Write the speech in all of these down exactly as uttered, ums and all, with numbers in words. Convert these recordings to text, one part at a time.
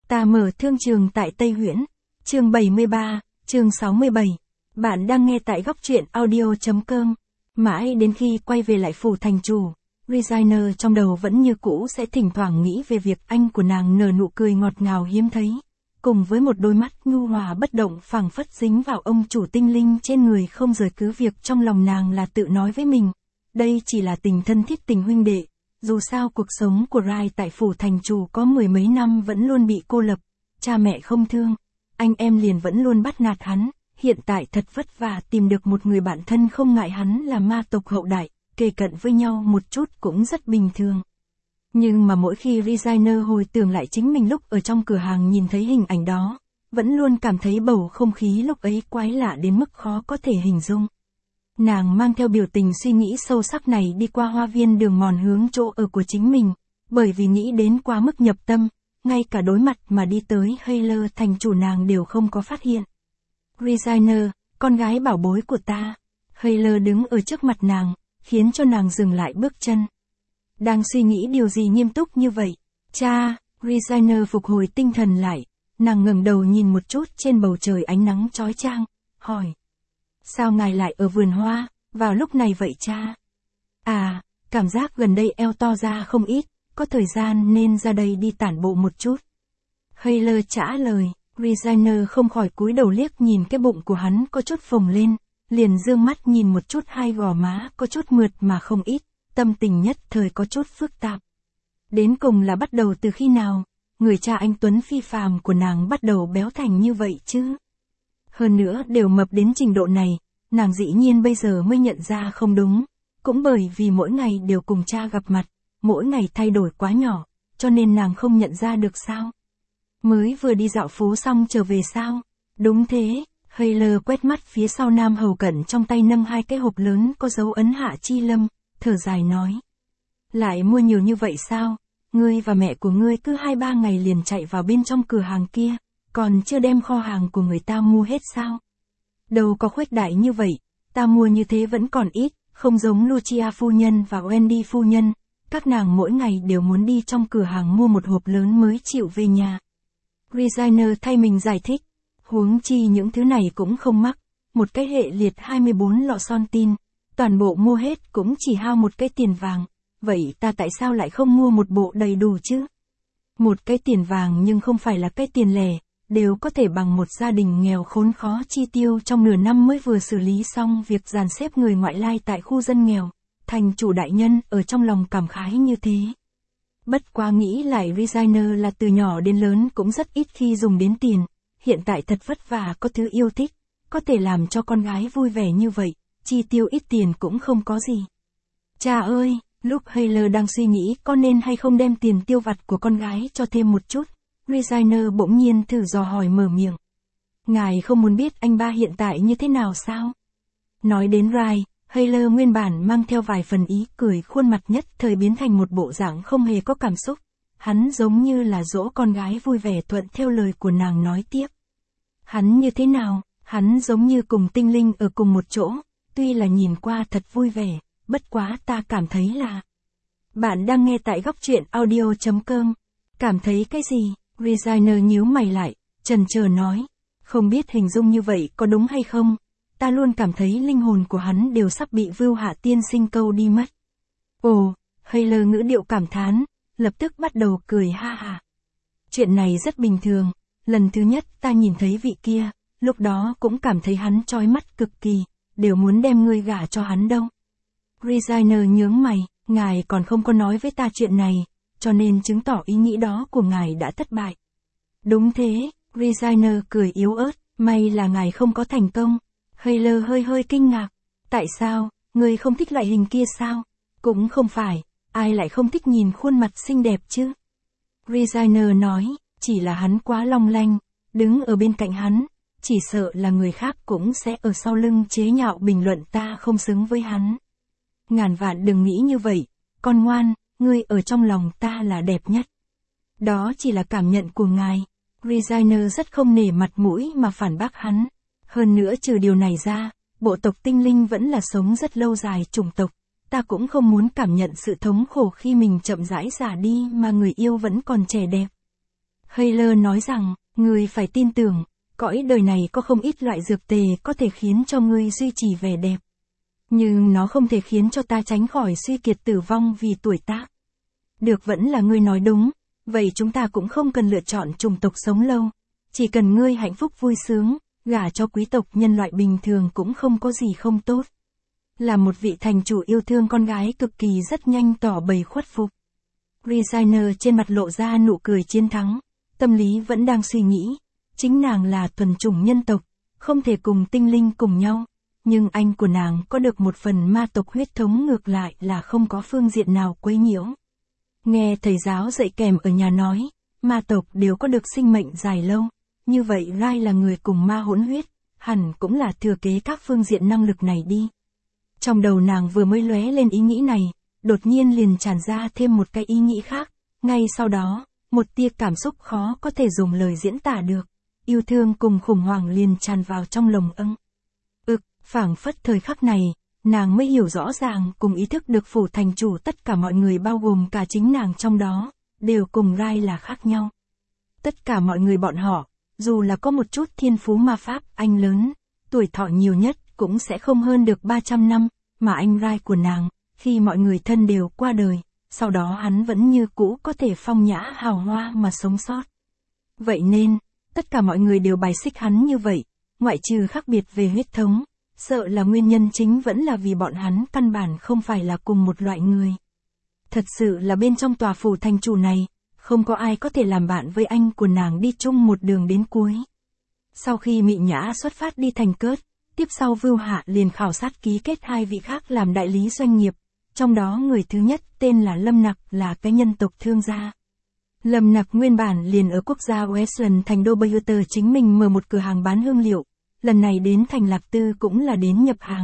Ta mở thương trường tại Tây Huyễn. Chương bảy mươi ba, chương sáu mươi bảy. Bạn đang nghe tại góc truyện audio chấm com. Mãi đến khi quay về lại phủ thành chủ, Regina trong đầu vẫn như cũ sẽ thỉnh thoảng nghĩ về việc anh của nàng nở nụ cười ngọt ngào hiếm thấy, cùng với một đôi mắt nhu hòa bất động phảng phất dính vào ông chủ tinh linh trên người không rời, cứ việc trong lòng nàng là tự nói với mình, đây chỉ là tình thân thiết tình huynh đệ. Dù sao cuộc sống của Rai tại phủ thành chủ có mười mấy năm vẫn luôn bị cô lập, cha mẹ không thương, anh em liền vẫn luôn bắt nạt hắn, hiện tại thật vất vả tìm được một người bạn thân không ngại hắn là ma tộc hậu đại, kề cận với nhau một chút cũng rất bình thường. Nhưng mà mỗi khi Regina hồi tưởng lại chính mình lúc ở trong cửa hàng nhìn thấy hình ảnh đó, vẫn luôn cảm thấy bầu không khí lúc ấy quái lạ đến mức khó có thể hình dung. Nàng mang theo biểu tình suy nghĩ sâu sắc này đi qua hoa viên đường mòn hướng chỗ ở của chính mình, bởi vì nghĩ đến quá mức nhập tâm, ngay cả đối mặt mà đi tới Hayler thành chủ nàng đều không có phát hiện. Regina, con gái bảo bối của ta. Hayler đứng ở trước mặt nàng, khiến cho nàng dừng lại bước chân. Đang suy nghĩ điều gì nghiêm túc như vậy? Cha, Regina phục hồi tinh thần lại, nàng ngẩng đầu nhìn một chút trên bầu trời ánh nắng chói chang, hỏi. Sao ngài lại ở vườn hoa, vào lúc này vậy cha? À, cảm giác gần đây eo to ra không ít, có thời gian nên ra đây đi tản bộ một chút. Hayler trả lời, Regina không khỏi cúi đầu liếc nhìn cái bụng của hắn có chút phồng lên, liền dương mắt nhìn một chút hai gò má có chút mượt mà không ít, tâm tình nhất thời có chút phức tạp. Đến cùng là bắt đầu từ khi nào, người cha anh tuấn phi phàm của nàng bắt đầu béo thành như vậy chứ? Hơn nữa đều mập đến trình độ này, nàng dĩ nhiên bây giờ mới nhận ra không đúng, cũng bởi vì mỗi ngày đều cùng cha gặp mặt, mỗi ngày thay đổi quá nhỏ, cho nên nàng không nhận ra được sao? Mới vừa đi dạo phố xong trở về sao? Đúng thế, Hayler quét mắt phía sau nam hầu cận trong tay nâng hai cái hộp lớn có dấu ấn Hạ Chi Lâm, thở dài nói. Lại mua nhiều như vậy sao? Ngươi và mẹ của ngươi cứ hai ba ngày liền chạy vào bên trong cửa hàng kia, còn chưa đem kho hàng của người ta mua hết sao? Đâu có khuếch đại như vậy, ta mua như thế vẫn còn ít, không giống Lucia phu nhân và Wendy phu nhân, các nàng mỗi ngày đều muốn đi trong cửa hàng mua một hộp lớn mới chịu về nhà. Regina thay mình giải thích, huống chi những thứ này cũng không mắc, một cái hệ liệt hai mươi bốn lọ son tin, toàn bộ mua hết cũng chỉ hao một cái tiền vàng, vậy ta tại sao lại không mua một bộ đầy đủ chứ? Một cái tiền vàng nhưng không phải là cái tiền lẻ, đều có thể bằng một gia đình nghèo khốn khó chi tiêu trong nửa năm mới vừa xử lý xong việc dàn xếp người ngoại lai tại khu dân nghèo, thành chủ đại nhân ở trong lòng cảm khái như thế. Bất quá nghĩ lại Regina là từ nhỏ đến lớn cũng rất ít khi dùng đến tiền, hiện tại thật vất vả có thứ yêu thích, có thể làm cho con gái vui vẻ như vậy, chi tiêu ít tiền cũng không có gì. Cha ơi, lúc Hayler đang suy nghĩ có nên hay không đem tiền tiêu vặt của con gái cho thêm một chút, Regina bỗng nhiên thử dò hỏi mở miệng. Ngài không muốn biết anh ba hiện tại như thế nào sao? Nói đến Rai, Hayler nguyên bản mang theo vài phần ý cười, khuôn mặt nhất thời biến thành một bộ dạng không hề có cảm xúc. Hắn giống như là dỗ con gái vui vẻ thuận theo lời của nàng nói tiếp. Hắn như thế nào? Hắn giống như cùng tinh linh ở cùng một chỗ, tuy là nhìn qua thật vui vẻ, bất quá ta cảm thấy là... Bạn đang nghe tại góc truyện audio chấm com. Cảm thấy cái gì? Regina nhíu mày lại, chần chờ nói. Không biết hình dung như vậy có đúng hay không? Ta luôn cảm thấy linh hồn của hắn đều sắp bị Vưu Hạ tiên sinh câu đi mất. Ồ, Hayler ngữ điệu cảm thán, lập tức bắt đầu cười ha ha. Chuyện này rất bình thường, lần thứ nhất ta nhìn thấy vị kia, lúc đó cũng cảm thấy hắn chói mắt cực kỳ, đều muốn đem ngươi gả cho hắn đâu. Regina nhướng mày, ngài còn không có nói với ta chuyện này, cho nên chứng tỏ ý nghĩ đó của ngài đã thất bại. Đúng thế, Regina cười yếu ớt, may là ngài không có thành công. Hayler hơi hơi kinh ngạc, tại sao, ngươi không thích loại hình kia sao? Cũng không phải, ai lại không thích nhìn khuôn mặt xinh đẹp chứ? Regina nói, chỉ là hắn quá long lanh, đứng ở bên cạnh hắn, chỉ sợ là người khác cũng sẽ ở sau lưng chế nhạo bình luận ta không xứng với hắn. Ngàn vạn đừng nghĩ như vậy, con ngoan, ngươi ở trong lòng ta là đẹp nhất. Đó chỉ là cảm nhận của ngài. Regina rất không nể mặt mũi mà phản bác hắn. Hơn nữa trừ điều này ra, bộ tộc tinh linh vẫn là sống rất lâu dài chủng tộc, ta cũng không muốn cảm nhận sự thống khổ khi mình chậm rãi già đi mà người yêu vẫn còn trẻ đẹp. Heller nói rằng, ngươi phải tin tưởng, cõi đời này có không ít loại dược tề có thể khiến cho ngươi duy trì vẻ đẹp. Nhưng nó không thể khiến cho ta tránh khỏi suy kiệt tử vong vì tuổi tác. Được, vẫn là ngươi nói đúng, vậy chúng ta cũng không cần lựa chọn chủng tộc sống lâu. Chỉ cần ngươi hạnh phúc vui sướng, gả cho quý tộc nhân loại bình thường cũng không có gì không tốt. Là một vị thành chủ yêu thương con gái cực kỳ rất nhanh tỏ bày khuất phục. Regina trên mặt lộ ra nụ cười chiến thắng, tâm lý vẫn đang suy nghĩ, chính nàng là thuần chủng nhân tộc, không thể cùng tinh linh cùng nhau, nhưng anh của nàng có được một phần ma tộc huyết thống, ngược lại là không có phương diện nào quấy nhiễu. Nghe thầy giáo dạy kèm ở nhà nói, ma tộc đều có được sinh mệnh dài lâu, như vậy Rai là người cùng ma hỗn huyết, hẳn cũng là thừa kế các phương diện năng lực này đi. Trong đầu nàng vừa mới lóe lên ý nghĩ này, đột nhiên liền tràn ra thêm một cái ý nghĩ khác, ngay sau đó, một tia cảm xúc khó có thể dùng lời diễn tả được, yêu thương cùng khủng hoảng liền tràn vào trong lồng âng. Ực, phảng phất thời khắc này, nàng mới hiểu rõ ràng cùng ý thức được phủ thành chủ tất cả mọi người bao gồm cả chính nàng trong đó, đều cùng Rai là khác nhau. Tất cả mọi người bọn họ, dù là có một chút thiên phú ma pháp, anh lớn, tuổi thọ nhiều nhất cũng sẽ không hơn được ba trăm năm, mà anh Rai của nàng, khi mọi người thân đều qua đời, sau đó hắn vẫn như cũ có thể phong nhã hào hoa mà sống sót. Vậy nên, tất cả mọi người đều bài xích hắn như vậy, ngoại trừ khác biệt về huyết thống, sợ là nguyên nhân chính vẫn là vì bọn hắn căn bản không phải là cùng một loại người. Thật sự là bên trong tòa phủ thành chủ này, không có ai có thể làm bạn với anh của nàng đi chung một đường đến cuối. Sau khi Mị Nhã xuất phát đi thành Cớt, tiếp sau Vưu Hạ liền khảo sát ký kết hai vị khác làm đại lý doanh nghiệp, trong đó người thứ nhất tên là Lâm Nặc, là cái nhân tộc thương gia. Lâm Nặc nguyên bản liền ở quốc gia Westland thành đô Bayuter chính mình mở một cửa hàng bán hương liệu, lần này đến thành Lạc Tư cũng là đến nhập hàng.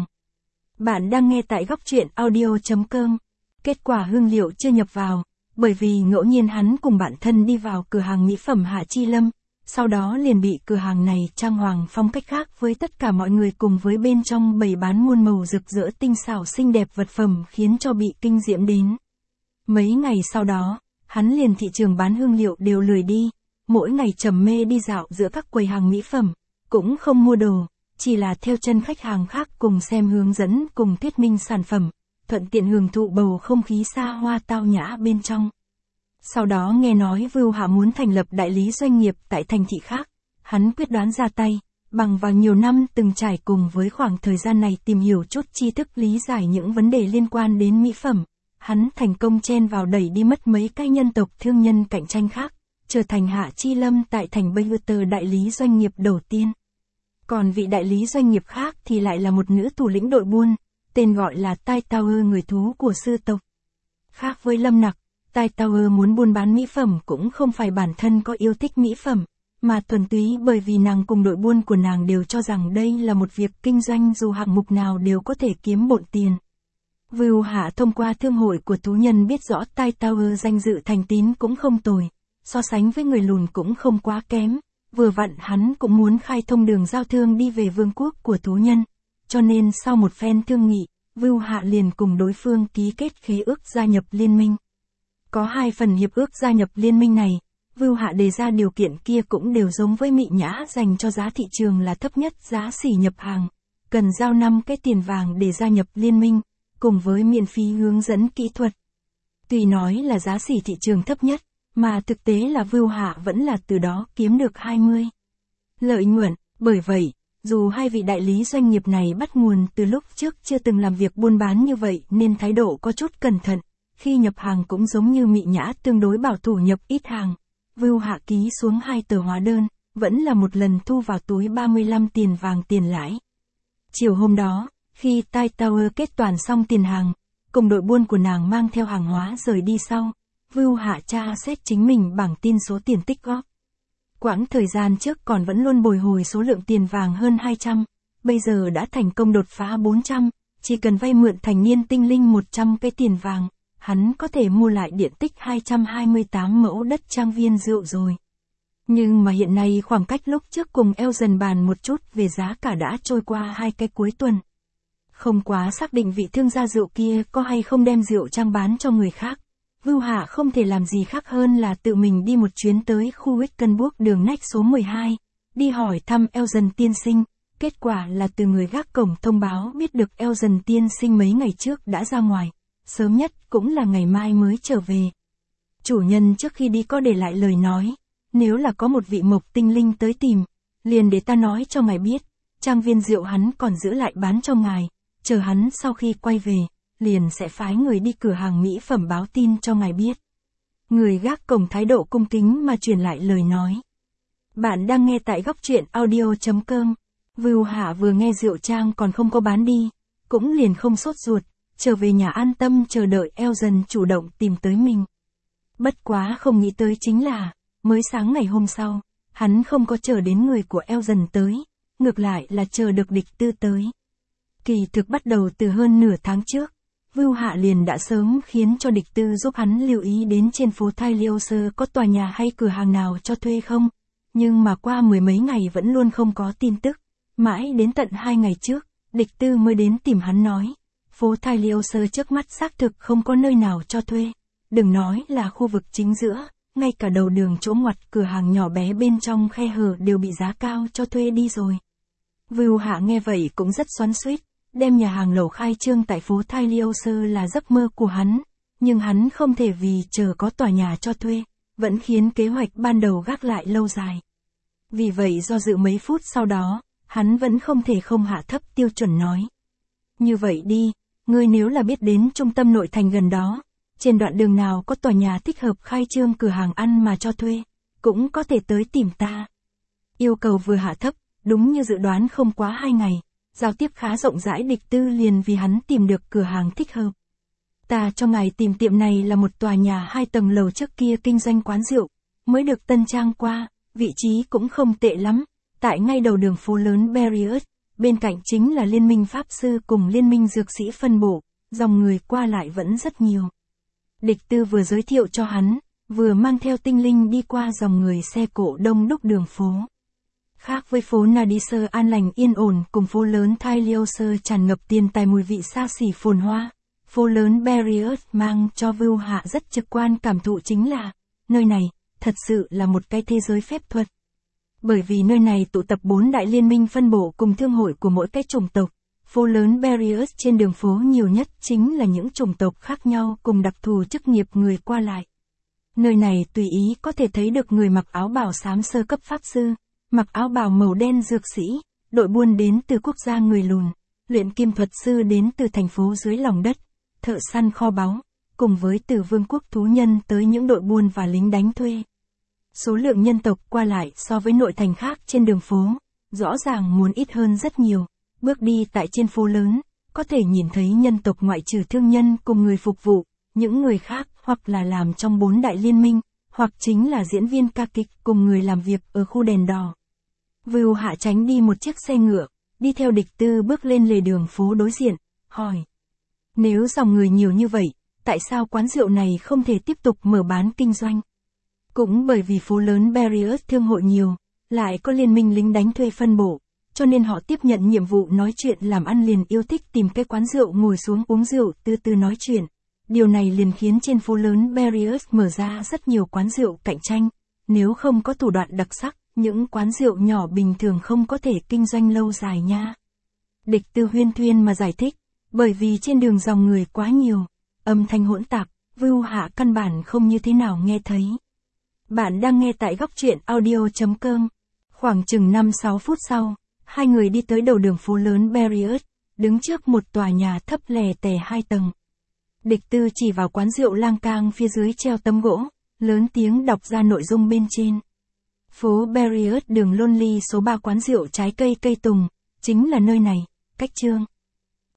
Bạn đang nghe tại góc truyện audio chấm com. Kết quả hương liệu chưa nhập vào, bởi vì ngẫu nhiên hắn cùng bạn thân đi vào cửa hàng mỹ phẩm Hạ Chi Lâm, sau đó liền bị cửa hàng này trang hoàng phong cách khác với tất cả mọi người, cùng với bên trong bày bán muôn màu rực rỡ tinh xảo xinh đẹp vật phẩm khiến cho bị kinh diễm đến. Mấy ngày sau đó, hắn liền thị trường bán hương liệu đều lười đi, mỗi ngày trầm mê đi dạo giữa các quầy hàng mỹ phẩm, cũng không mua đồ, chỉ là theo chân khách hàng khác cùng xem hướng dẫn cùng thuyết minh sản phẩm, thuận tiện hưởng thụ bầu không khí xa hoa tao nhã bên trong. Sau đó nghe nói Vưu Hạ muốn thành lập đại lý doanh nghiệp tại thành thị khác, hắn quyết đoán ra tay, bằng vào nhiều năm từng trải cùng với khoảng thời gian này tìm hiểu chút tri thức lý giải những vấn đề liên quan đến mỹ phẩm, hắn thành công chen vào đẩy đi mất mấy cái nhân tộc thương nhân cạnh tranh khác, trở thành Hạ Chi Lâm tại thành Bayuter đại lý doanh nghiệp đầu tiên. Còn vị đại lý doanh nghiệp khác thì lại là một nữ thủ lĩnh đội buôn, tên gọi là Tai Tower, người thú của sư tộc. Khác với Lâm Nặc, Tai Tower muốn buôn bán mỹ phẩm cũng không phải bản thân có yêu thích mỹ phẩm, mà thuần túy bởi vì nàng cùng đội buôn của nàng đều cho rằng đây là một việc kinh doanh dù hạng mục nào đều có thể kiếm bộn tiền. Vưu Hạ thông qua thương hội của thú nhân biết rõ Tai Tower danh dự thành tín cũng không tồi, so sánh với người lùn cũng không quá kém, vừa vặn hắn cũng muốn khai thông đường giao thương đi về vương quốc của thú nhân, cho nên sau một phen thương nghị, Vưu Hạ liền cùng đối phương ký kết khế ước gia nhập liên minh. Có hai phần hiệp ước gia nhập liên minh này, Vưu Hạ đề ra điều kiện kia cũng đều giống với Mị Nhã dành cho giá thị trường là thấp nhất giá xỉ nhập hàng, cần giao năm cái tiền vàng để gia nhập liên minh, cùng với miễn phí hướng dẫn kỹ thuật. Tuy nói là giá xỉ thị trường thấp nhất, mà thực tế là Vưu Hạ vẫn là từ đó kiếm được hai mươi lợi nhuận, bởi vậy, dù hai vị đại lý doanh nghiệp này bắt nguồn từ lúc trước chưa từng làm việc buôn bán như vậy nên thái độ có chút cẩn thận, khi nhập hàng cũng giống như Mị Nhã tương đối bảo thủ nhập ít hàng. Vưu Hạ ký xuống hai tờ hóa đơn, vẫn là một lần thu vào túi ba mươi lăm tiền vàng tiền lãi. Chiều hôm đó, khi Tai Tower kết toàn xong tiền hàng, cùng đội buôn của nàng mang theo hàng hóa rời đi sau, Vưu Hạ tra xét chính mình bảng tin số tiền tích góp. Quãng thời gian trước còn vẫn luôn bồi hồi số lượng tiền vàng hơn hai trăm, bây giờ đã thành công đột phá bốn trăm, chỉ cần vay mượn thành niên tinh linh một trăm cái tiền vàng, hắn có thể mua lại diện tích hai trăm hai mươi tám mẫu đất trang viên rượu rồi. Nhưng mà hiện nay khoảng cách lúc trước cùng eo dần bàn một chút về giá cả đã trôi qua hai cái cuối tuần. Không quá xác định vị thương gia rượu kia có hay không đem rượu trang bán cho người khác. Vưu Hạ không thể làm gì khác hơn là tự mình đi một chuyến tới khu Wickenburg đường nách số mười hai, đi hỏi thăm Elgin tiên sinh. Kết quả là từ người gác cổng thông báo biết được Elgin tiên sinh mấy ngày trước đã ra ngoài, sớm nhất cũng là ngày mai mới trở về. Chủ nhân trước khi đi có để lại lời nói, nếu là có một vị mộc tinh linh tới tìm, liền để ta nói cho ngài biết, trang viên rượu hắn còn giữ lại bán cho ngài, chờ hắn sau khi quay về, liền sẽ phái người đi cửa hàng mỹ phẩm báo tin cho ngài biết. Người gác cổng thái độ cung kính mà truyền lại lời nói. Bạn đang nghe tại góc truyện audio chấm com. Vưu Hạ vừa nghe rượu trang còn không có bán đi, cũng liền không sốt ruột, trở về nhà an tâm chờ đợi Elgin chủ động tìm tới mình. Bất quá không nghĩ tới chính là, mới sáng ngày hôm sau, hắn không có chờ đến người của Elgin tới, ngược lại là chờ được địch tư tới. Kỳ thực bắt đầu từ hơn nửa tháng trước, Vưu Hạ liền đã sớm khiến cho địch tư giúp hắn lưu ý đến trên phố Thailioser có tòa nhà hay cửa hàng nào cho thuê không, nhưng mà qua mười mấy ngày vẫn luôn không có tin tức. Mãi đến tận hai ngày trước, địch tư mới đến tìm hắn nói, phố Thailioser trước mắt xác thực không có nơi nào cho thuê, đừng nói là khu vực chính giữa, ngay cả đầu đường chỗ ngoặt cửa hàng nhỏ bé bên trong khe hở đều bị giá cao cho thuê đi rồi. Vưu Hạ nghe vậy cũng rất xoắn xuýt, đem nhà hàng lẩu khai trương tại phố Thailioser là giấc mơ của hắn, nhưng hắn không thể vì chờ có tòa nhà cho thuê, vẫn khiến kế hoạch ban đầu gác lại lâu dài. Vì vậy do dự mấy phút sau đó, hắn vẫn không thể không hạ thấp tiêu chuẩn nói. Như vậy đi, ngươi nếu là biết đến trung tâm nội thành gần đó, trên đoạn đường nào có tòa nhà thích hợp khai trương cửa hàng ăn mà cho thuê, cũng có thể tới tìm ta. Yêu cầu vừa hạ thấp, đúng như dự đoán không quá hai ngày, giao tiếp khá rộng rãi địch tư liền vì hắn tìm được cửa hàng thích hợp. Ta cho ngài tìm tiệm này là một tòa nhà hai tầng lầu trước kia kinh doanh quán rượu, mới được tân trang qua, vị trí cũng không tệ lắm. Tại ngay đầu đường phố lớn Berrios, bên cạnh chính là Liên minh Pháp Sư cùng Liên minh Dược sĩ phân bổ, dòng người qua lại vẫn rất nhiều. Địch tư vừa giới thiệu cho hắn, vừa mang theo tinh linh đi qua dòng người xe cộ đông đúc đường phố. Khác với phố Nadiser an lành yên ổn cùng phố lớn Thailioser tràn ngập tiền tài mùi vị xa xỉ phồn hoa, phố lớn Berrios mang cho Vưu Hạ rất trực quan cảm thụ chính là, nơi này, thật sự là một cái thế giới phép thuật. Bởi vì nơi này tụ tập bốn đại liên minh phân bổ cùng thương hội của mỗi cái chủng tộc, phố lớn Berrios trên đường phố nhiều nhất chính là những chủng tộc khác nhau cùng đặc thù chức nghiệp người qua lại. Nơi này tùy ý có thể thấy được người mặc áo bào xám sơ cấp pháp sư, mặc áo bào màu đen dược sĩ, đội buôn đến từ quốc gia người lùn, luyện kim thuật sư đến từ thành phố dưới lòng đất, thợ săn kho báu, cùng với từ vương quốc thú nhân tới những đội buôn và lính đánh thuê. Số lượng nhân tộc qua lại so với nội thành khác trên đường phố, rõ ràng muốn ít hơn rất nhiều. Bước đi tại trên phố lớn, có thể nhìn thấy nhân tộc ngoại trừ thương nhân cùng người phục vụ, những người khác hoặc là làm trong bốn đại liên minh, hoặc chính là diễn viên ca kịch cùng người làm việc ở khu đèn đỏ. Vưu Hạ tránh đi một chiếc xe ngựa, đi theo địch tư bước lên lề đường phố đối diện, hỏi. Nếu dòng người nhiều như vậy, tại sao quán rượu này không thể tiếp tục mở bán kinh doanh? Cũng bởi vì phố lớn Berrios thương hội nhiều, lại có liên minh lính đánh thuê phân bổ, cho nên họ tiếp nhận nhiệm vụ nói chuyện làm ăn liền yêu thích tìm cái quán rượu ngồi xuống uống rượu từ từ nói chuyện. Điều này liền khiến trên phố lớn Berrios mở ra rất nhiều quán rượu cạnh tranh, nếu không có thủ đoạn đặc sắc, những quán rượu nhỏ bình thường không có thể kinh doanh lâu dài nha. Địch tư huyên thuyên mà giải thích, bởi vì trên đường dòng người quá nhiều, âm thanh hỗn tạp, Vưu Hạ căn bản không như thế nào nghe thấy. Bạn đang nghe tại góc truyện audio chấm com. Khoảng chừng năm sáu phút sau, hai người đi tới đầu đường phố lớn Berrios, đứng trước một tòa nhà thấp lè tè hai tầng. Địch tư chỉ vào quán rượu lang cang phía dưới treo tấm gỗ, lớn tiếng đọc ra nội dung bên trên. Phố Berrios đường Lonely số ba quán rượu trái cây cây tùng, chính là nơi này, cách chương.